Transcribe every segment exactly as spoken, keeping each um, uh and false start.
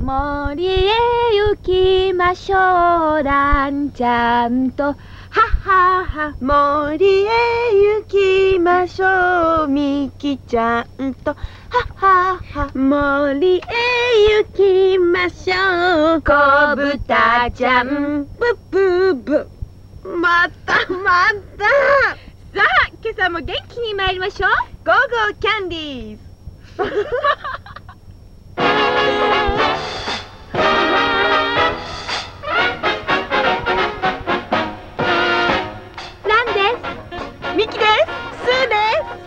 森へ行きましょう、ランちゃんと。ははは。 森へ行きましょう、みきちゃんと。ははは。森へ行きましょう、こぶたちゃん。ブブブ。またまた。 さあ、今朝も元気に参りましょう。 ゴーゴーキャンディーズ。 ランです。 ミキです。スーです。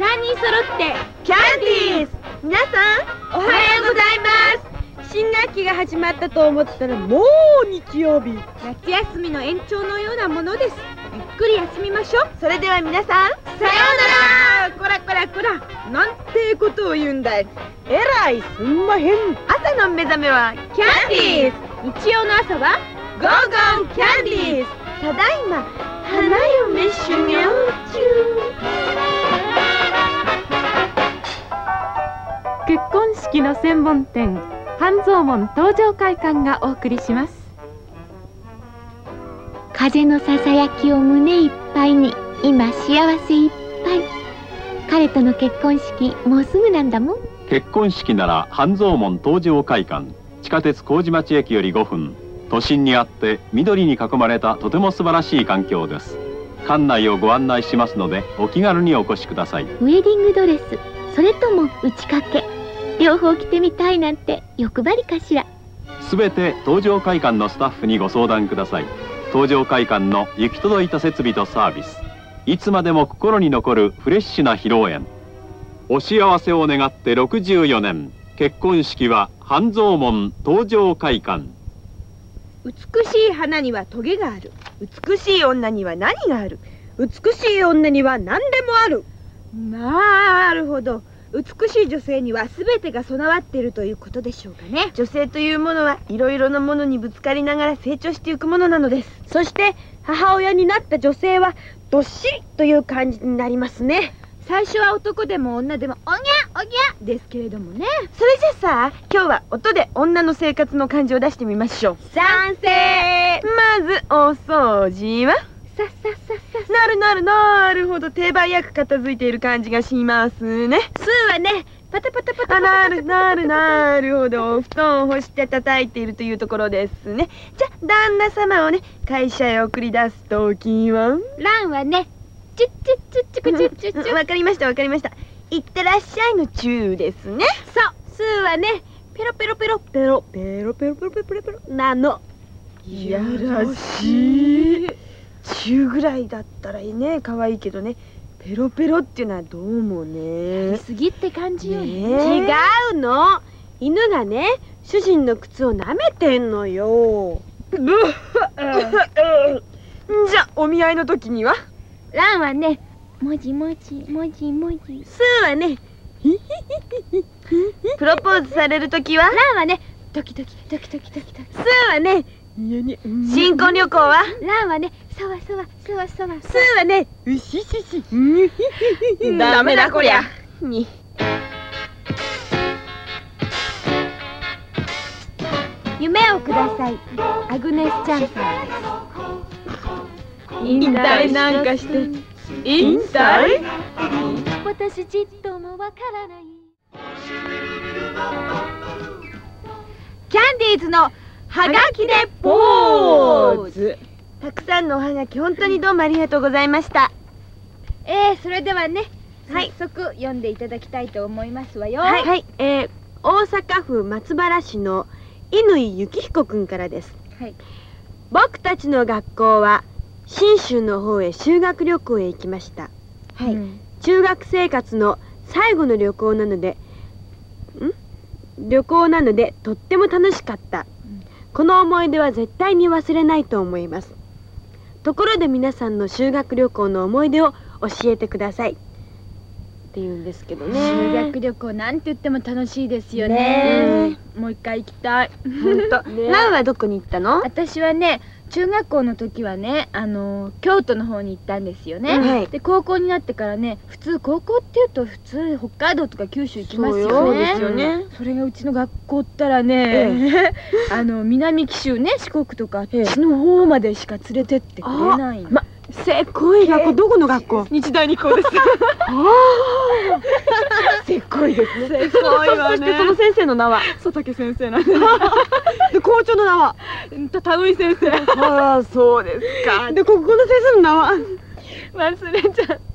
三人揃ってキャンディーズ。皆さんおはようございます。 新学期が始まったと思ったらもう日曜日。 夏休みの延長のようなものです。ゆっくり休みましょう。 それでは皆さん、 さようなら。こらこらこら、 なんてことを言うんだい。えらいすんまへん。朝の目覚めはキャンディーズ。日曜の朝はゴーゴーキャンディーズ。ただいま花嫁修行中。 結婚式の専門店半蔵門東上会館がお送りします。 風のささやきを胸いっぱいに、今幸せいっぱい。彼との結婚式もうすぐなんだもん。 結婚式なら半蔵門東上会館、地下鉄麹町駅よりごふん、都心にあって緑に囲まれたとても素晴らしい環境です。館内をご案内しますのでお気軽にお越しください。 ウェディングドレス、それとも打ち掛け、両方着てみたいなんて欲張りかしら。 すべて東上会館のスタッフにご相談ください。東上会館の行き届いた設備とサービス、いつまでも心に残るフレッシュな披露宴。お幸せを願ってろくじゅうよねん、結婚式は半蔵門東上会館。 美しい花にはトゲがある。美しい女には何がある。美しい女には何でもある。なるほど。美しい女性には全てが備わっているということでしょうかね。女性というものはいろいろなものにぶつかりながら成長していくものなのです。そして母親になった女性はどっしりという感じになりますね。 最初は男でも女でもおぎゃおぎゃですけれどもね。 それじゃさあ、今日は音で女の生活の感じを出してみましょう。 賛成。 まずお掃除はさっさっさっさ。 なるなるなるほど、手早く片付いている感じがしますね。 スーはね、パタパタパタパタ。 なるなるなるほど、お布団を干して叩いているというところですね。じゃあ旦那様をね、会社へ送り出すときはランはね、チュッチュッチュッチュクチュッチュッチュ。 わかりましたわかりました。いってらっしゃいのチューですね。 そう、スーはね、ペロペロペロペロペロペロペロペロペロペロなの。 いやらしい。チューぐらいだったらいいね、可愛いけどね、ペロペロっていうのはどうもね、 やりすぎって感じよね。 違うの。犬がね、主人の靴を舐めてんのよ。じゃあお見合いの時にはランはね、 もじもじもじもじ。 スーはね、プロポーズされる時はランはね、ドキドキドキドキドキドキ。 スーはね、新婚旅行はランはね、そわそわそわそわ。 スーはね、うししし。ダメだこりゃ。に夢をください。アグネス・チャンさんです。 引退なんかして引退？ 私ちっともわからない。キャンディーズのはがきでポーズ。 たくさんのおはがき本当にどうもありがとうございました。 えー、それではね、 はい、 早速読んでいただきたいと思いますわよ。 はい、はい、えー、大阪府松原市の乾幸彦くんからです。 はい、 僕たちの学校は信州の方へ修学旅行へ行きました。はい、うん、中学生活の最後の旅行なので、ん旅行なのでとっても楽しかった。うん、この思い出は絶対に忘れないと思います。ところで皆さんの修学旅行の思い出を教えてくださいって言うんですけどね。 修学旅行なんて言っても楽しいですよね。もう一回行きたい。 本当。ランはどこに行ったの？ 私はね、 中学校の時はね、あの京都の方に行ったんですよね、 はい、 で高校になってからね、普通高校っていうと普通北海道とか九州行きますよね。 そうですよね。 それがうちの学校ったらね、あの南紀州ね、四国とかあっちの方までしか連れてってくれないの。 せこい学校、どこの学校？ 日大二高です。 せこいですね。せこいわね。そしてその先生の名は佐竹先生なんで。 で校長の名は田上先生。 ああ、そうですか。で国語の先生の名は忘れちゃった。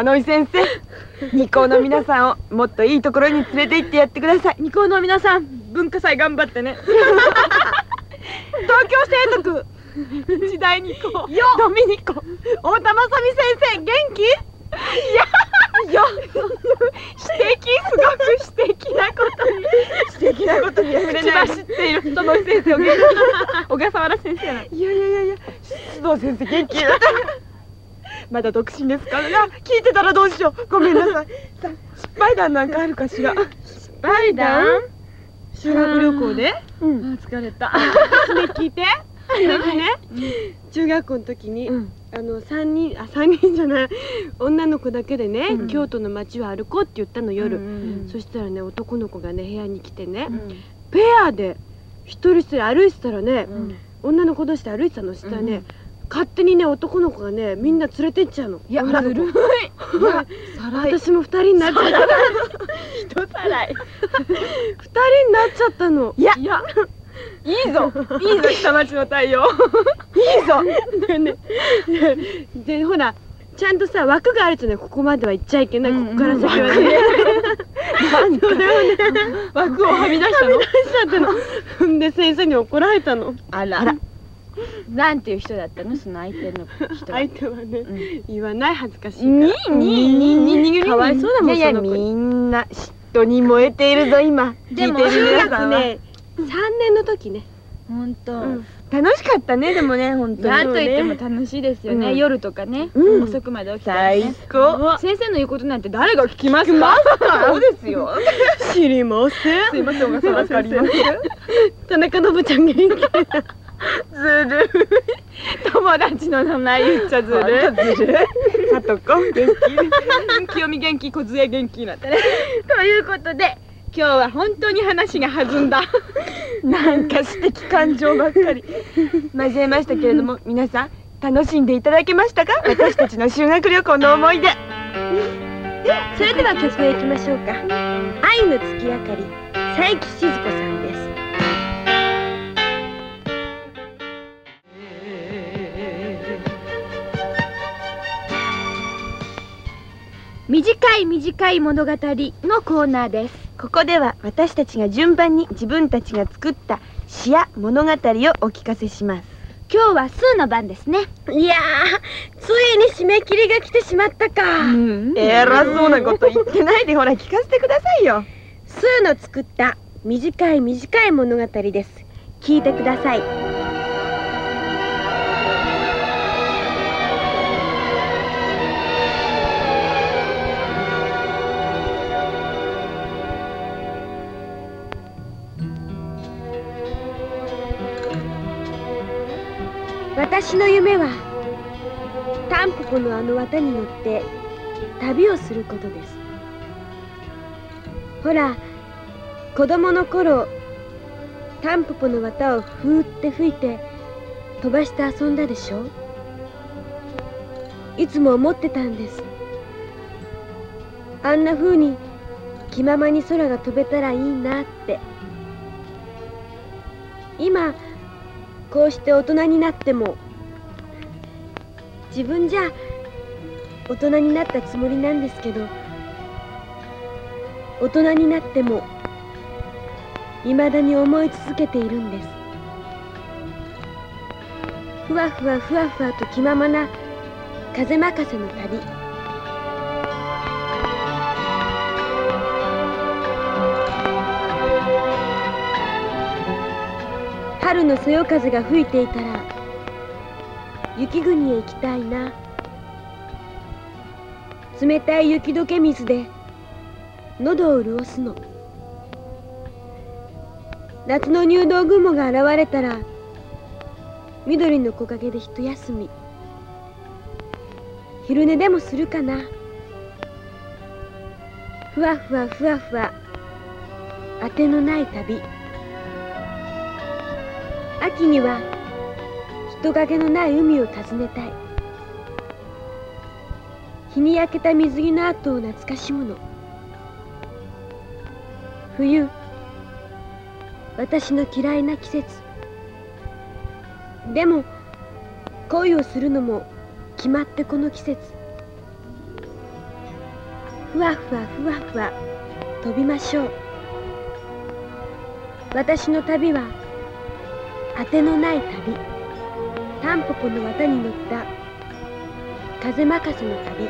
田上先生、二高の皆さんをもっといいところに連れて行ってやってください。 二高の皆さん、文化祭頑張ってね。 東京生徒区日大二高ドミニコ太田正美先生、元気？いやいや素敵、すごく素敵なことに素敵なことに触れない。 一番知っている人の先生を小笠原先生なの。 いやいやいやいや、須藤先生元気？まだ独身ですからな。聞いてたらどうしよう。ごめんなさい。さ失敗談なんかあるかしら。 失敗談？ 修学旅行で？ うん。疲れた。 ね、聞いて。ね、中学校の時に、あの三人、あ三人じゃない、女の子だけでね、京都の街を歩こうって言ったの夜。そしたらね、男の子がね部屋に来てね、ペアで一人一人歩いてたらね、女の子同士で歩いてたのしたらね、勝手にね男の子がねみんな連れてっちゃうの。 いや、ずるい。 私も二人になっちゃった。 人さらい。 二人になっちゃったの。いや。 いいぞ、いいぞ、下町の太陽。 いいぞ。でね、でほらちゃんとさ枠があるとね、ここまでは行っちゃいけない、ここから先はね。なんそれをね枠をはみ出したの。 はみ出しちゃったの。で先生に怒られたの。 あら。なんていう人だったの、その相手の人は。 相手はね、言わない、恥ずかしいから。 にににににかわいそうだもん。いやいや、みんな嫉妬に燃えているぞ今。 でも中学ねさんねんの時ね。 本当。 楽しかったね、でもね、本当に。 なんといっても楽しいですよね。夜とかね、遅くまで起きてね。 最高。 先生の言うことなんて誰が聞きますか？そうですよ。 知りません。 すいません、小笠原先生。 田中信ちゃん元気？ ずるい。友達の名前言っちゃずるい。 ずるい。さとこ元気。清美元気、小杖元気なんてね。ということで。今日は本当に話が弾んだ。 なんか素敵感情ばっかり交えましたけれども、皆さん楽しんでいただけましたか？私たちの修学旅行の思い出。それでは曲へ行きましょうか。愛の月明かり、佐伯静子さんです。 短い短い物語のコーナーです。 ここでは私たちが順番に自分たちが作った詩や物語をお聞かせします。 今日はスーの番ですね。 いやー、ついに締め切りが来てしまったか。偉そうなこと言ってないで、ほら聞かせてくださいよ。スーの作った短い短い物語です。聞いてください。私の夢はタンポポのあの綿に乗って旅をすることです。ほら、子供の頃タンポポの綿をふーって吹いて飛ばして遊んだでしょ。いつも思ってたんです。あんな風に気ままに空が飛べたらいいなって。今こうして大人になっても、自分じゃ大人になったつもりなんですけど、大人になっても未だに思い続けているんです。ふわふわふわふわと気ままな風任せの旅。春のそよ風が吹いていたら雪国へ行きたいな。冷たい雪解け水で喉を潤すの。夏の入道雲が現れたら緑の木陰で一休み。昼寝でもするかな。ふわふわふわふわ、あてのない旅。秋には人影のない海を訪ねたい。日に焼けた水着の跡を懐かしむの。冬、私の嫌いな季節。でも恋をするのも決まってこの季節。ふわふわふわふわ飛びましょう。私の旅はあてのない旅。タンポポの綿に乗った風任せの旅。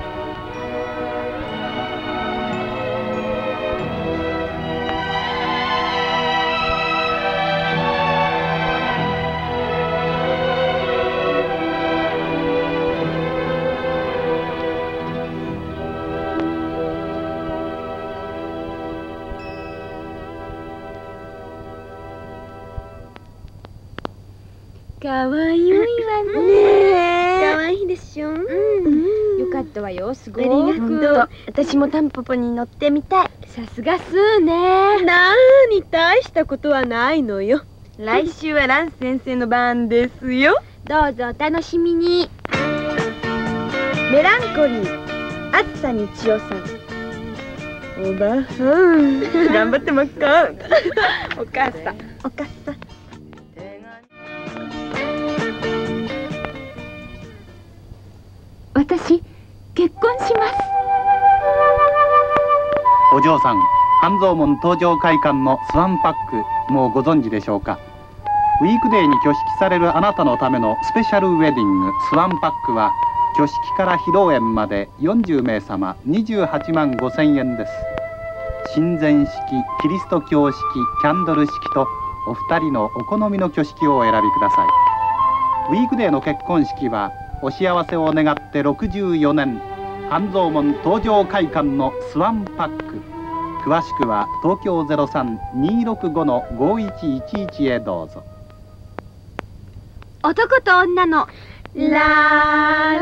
かわいいわね。 かわいいでしょ。うん。 よかったわよ、すごありがとう。私もタンポポに乗ってみたい。 さすがスーね。 なーに大したことはないのよ。来週はラン先生の番ですよ。 どうぞお楽しみに。 メランコリー、あつさみちおさん。おばあさん、頑張ってまっか。お母さん、お母さん。 私、結婚します。 お嬢さん、半蔵門東上会館のスワンパック、もうご存知でしょうか。ウィークデーに挙式されるあなたのためのスペシャルウェディングスワンパックは、挙式から披露宴までよんじゅうめいさまにじゅうはちまんごせんえんです。神前式、キリスト教式、キャンドル式とお二人のお好みの挙式をお選びください。ウィークデーの結婚式はお幸せを願ってろくじゅうよねん、半蔵門東上会館のスワンパック。詳しくは東京 ゼロさん にーろくご のごいちいちいち へどうぞ。 男と女のララ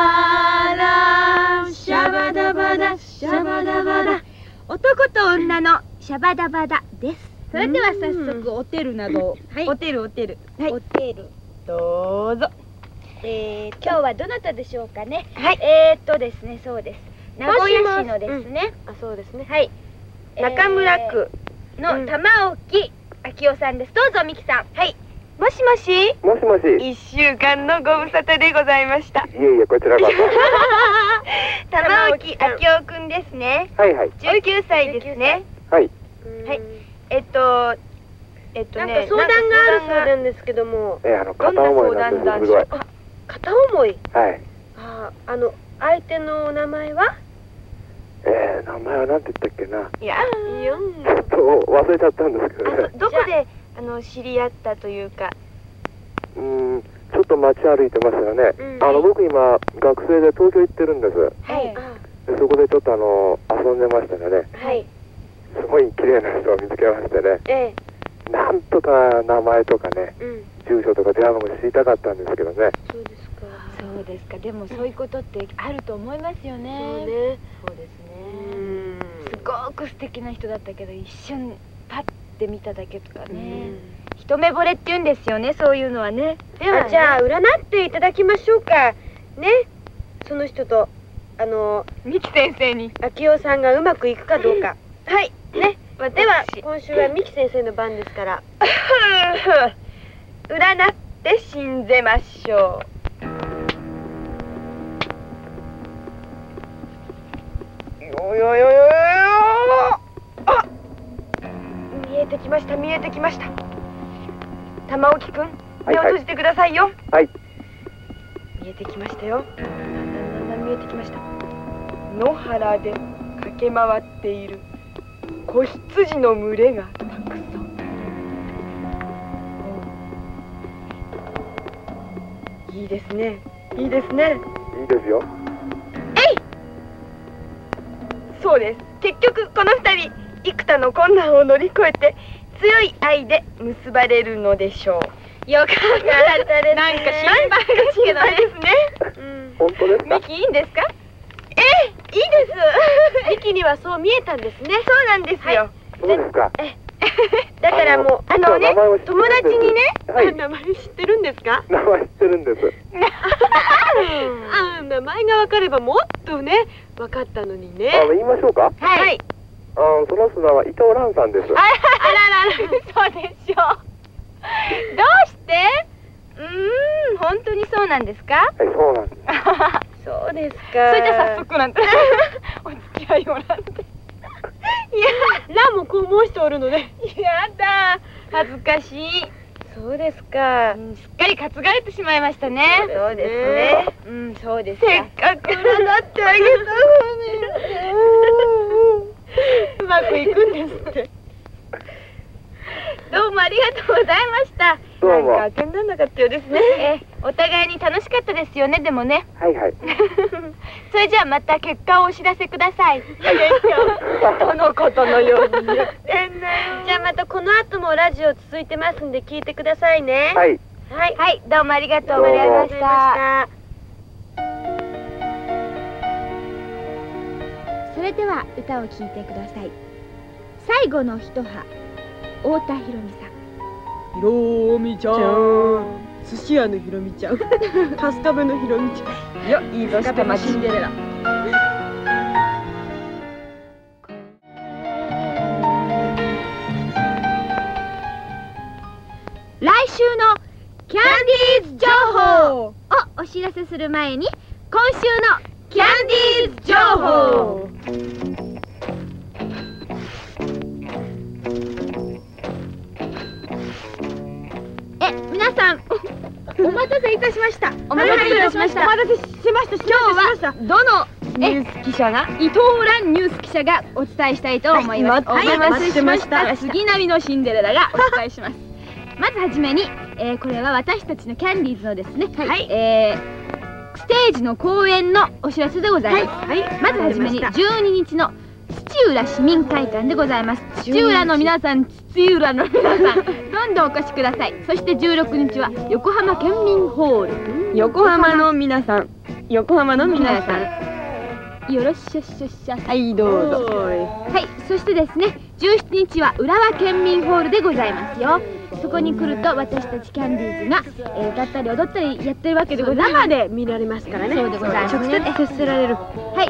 ラシャバダバダシャバダバダ。 男と女のシャバダバダです。 それでは早速おてるなど。 はい、おてるおてる。 はい、おてる。 どうぞ。 えー、今日はどなたでしょうかね。 はい。 えーっとですね、そうです。名古屋市のですね。 あ、そうですね。 はい。 中村区の玉置昭夫さんです。どうぞミキさん。はい。 もしもし。 もしもし。 一週間のご無沙汰でございました。 いえいえ、こちらこそ。 玉置昭夫くんですね。 はいはい。 じゅうきゅうさいですね。 はい。 はい。えっと。えっとね。 相談があるそうなんですけども。 え、あの片思いなんです。すごい。 片思い。 はい。 あ、あの相手のお名前は？ えー、名前はなんて言ったっけな。 いや、いや、 ちょっと忘れちゃったんですけどね。 どこであの知り合ったというか。 うん、ちょっと街歩いてましたよね。 うん、 あの僕今学生で東京行ってるんです。 はい。 でそこでちょっとあの遊んでましたらね。 はい。 すごい綺麗な人を見つけましてね。 ええ。 なんとか名前とかね、 うん、 住所とか電話番号知りたかったんですけどね。 そうですか。 そうですか。でもそういうことってあると思いますよね。 そうね。 そうですね。すごく素敵な人だったけど一瞬パッて見ただけとかね。一目惚れって言うんですよね。そういうのはね。 ではじゃあ占っていただきましょうか。ね。その人とあの三木先生に昭夫さんがうまくいくかどうか。はい。ね。では今週は三木先生の番ですから。 占って信ぜましょう。 よよよよよ。あ、見えてきました見えてきました。玉置くん、目を閉じてくださいよ。 はい。 見えてきましたよ。だんだんだん見えてきました。野原で駆け回っている子羊の群れがたくさん。いいですね。いいですね。 いいですよ。 えい。そうです。結局この二人幾多の困難を乗り越えて強い愛で結ばれるのでしょう。 よかったです。なんか心配ですけどね。 本当ですか？ ミキいいんですか？ええ、いいです。 ミキにはそう見えたんですね。 そうなんですよ。 そうですか。 だからもうあのね、友達にね、 名前知ってるんですか？ 名前知ってるんです。 あ、名前が分かればもっとね、分かったのにね。 あの言いましょうか。 はい。 あのその人は伊藤蘭さんです。 あららら、そうでしょう。どうして？うーん、本当にそうなんですか？ はい、そうなんです。 そうですか。 それじゃ早速なんてお付き合いをなんて。 いや、ラもこう申しておるので。 やだ、恥ずかしい。 そうですか。 すっかり担がれてしまいましたね。 そうですね。 うん、そうですか。 せっかく占ってあげたのに。うまくいくんですって。 どうもありがとうございました。 どうも。 なんか当てにならなかったようですね。 え、お互いに楽しかったですよね、でもね。 はいはい。 それじゃあまた結果をお知らせください。 結果とのことのように言ってんなよ。じゃあまたこの後もラジオ続いてますんで聞いてくださいね。 はい。 はい。 はい、どうもありがとうございましどうもた。 それでは歌を聴いてください。最後の一葉、太田裕美さん。 ひろみちゃん。寿司屋のひろみちゃん。春日部のひろみちゃん。よ、いいぞ、春日部シンデレラ。 来週のキャンディーズ情報をお知らせする前に、今週のキャンディーズ情報。え、皆さんお待たせいたしました。 お待たせいたしました。 お待たせしました。 今日はどのニュース記者が伊藤蘭ニュース記者がお伝えしたいと思います。 はい、 お待たせしまし待ってまた。杉並のシンデレラがお伝えします。まずはじめに、えー、これは私たちのキャンディーズのですね、 はい、 えー、ステージの公演のお知らせでございます。 はい、はい、 まずはじめにじゅうににちの土浦市民会館でございます。土浦の皆さん、土浦の皆さん、どんどんお越しください。そしてじゅうろくにちは横浜県民ホール。 横浜の皆さん、横浜の皆さん、 よろしゃしゃしゃ。 はいどうぞ。 はい、そしてですね、じゅうしちにちは浦和県民ホールでございますよ。そこに来ると私たちキャンディーズが、えー、歌ったり踊ったりやってるわけでございます。 生で見られますからね。 そうでございますね。 直接接せられる。 はい、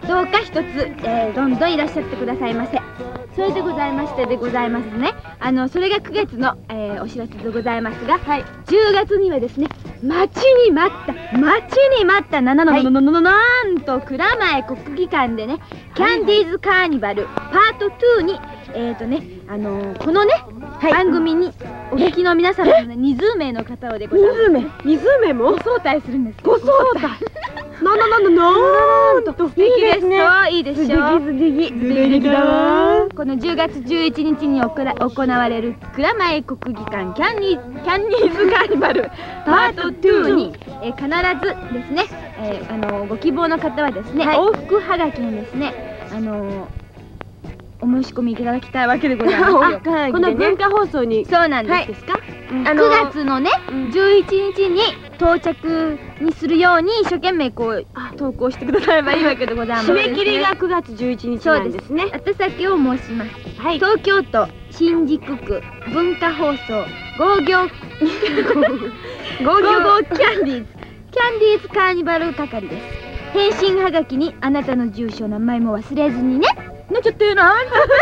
どうか一つ、えー、どんどんいらっしゃってくださいませ。それでございましてでございますね。あのそれがくがつの、えー、お知らせでございますが、はい、じゅうがつにはですね、待ちに待った待ちに待ったななのののののなんと蔵前国技館でね、キャンディーズカーニバルパートツーにえーとねあのー、このね、はい、番組にお聞きの皆様のねにじゅうめいの方をでございます。 にじゅうめいもご招待するんです。 ご招待。なななななんと素敵ですね。いいでしょう。 素敵素敵だわ。 このじゅうがつじゅういちにちに行われる蔵前国技館キャンディーキャンディーズカーニバルパートツーに、えー、必ずですね、えー、あのー、ご希望の方はですね、はい、往復はがきにですね、あのーお申し込みいただきたいわけでございますよ。 この文化放送に。 そうなんですか。 あのくがつのねじゅういちにちに到着にするように一生懸命こう投稿してくださればいいわけでございます。 締め切りがくがつじゅういちにちなんですね。 宛先を申します。東京都新宿区文化放送ゴーギョーゴーギョーキャンディーズキャンディーズカーニバル係です。返信はがきにあなたの住所名前も忘れずにね。なっちゃってるな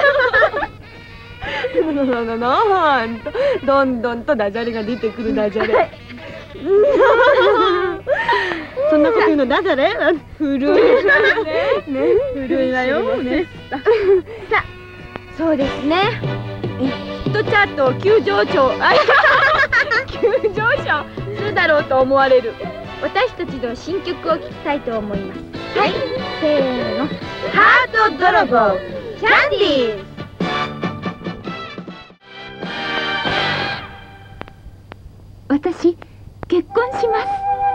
なんとどんどんとダジャレが出てくるダジャレ。そんなこと言うのダジャレ？古いね、古いわよね。 さあ、そうですね。ヒットチャート急上昇急上昇するだろうと思われる私たちの新曲を聴きたいと思います。はい、せーの、ハート泥棒キャンディーズ。私結婚します。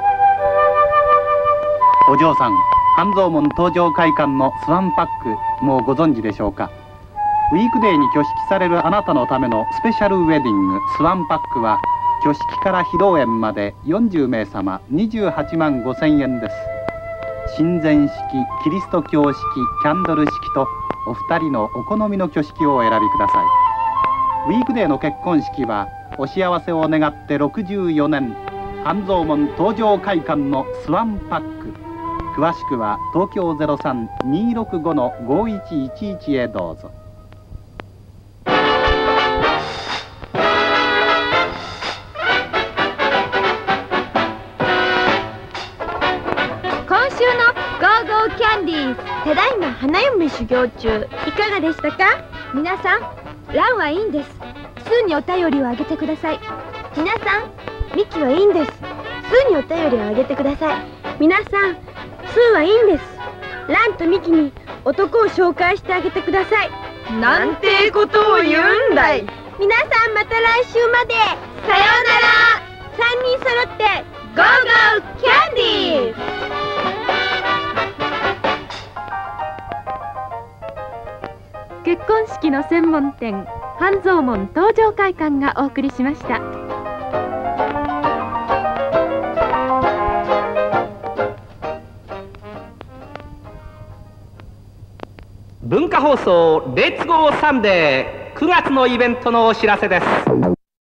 お嬢さん、半蔵門東上会館のスワンパック、もうご存知でしょうか。ウィークデーに挙式されるあなたのためのスペシャルウェディングスワンパックは、 挙式から披露宴までよんじゅうめいさまにじゅうはちまんごせんえんです。神前式、キリスト教式、キャンドル式とお二人のお好みの挙式をお選びください。ウィークデーの結婚式はお幸せを願ってろくじゅうよねん、半蔵門東上会館のスワンパック。詳しくは東京 ゼロさん にーろくご のごいちいちいち へどうぞ。 今週のゴーゴーキャンディーズ、 ただいま花嫁修行中、いかがでしたか？ 皆さん、ランはいいんです。すぐにお便りをあげてください。 皆さん、ミキはいいんです。すぐにお便りをあげてください。皆さん、スーはいいんです。ランとミキに男を紹介してあげてください。 なんてことを言うんだい。 皆さん、また来週まで。さようなら。さんにん揃ってゴーゴーキャンディーズ。 結婚式の専門店半蔵門東上会館がお送りしました。 文化放送レッツゴーサンデーくがつのイベントのお知らせです。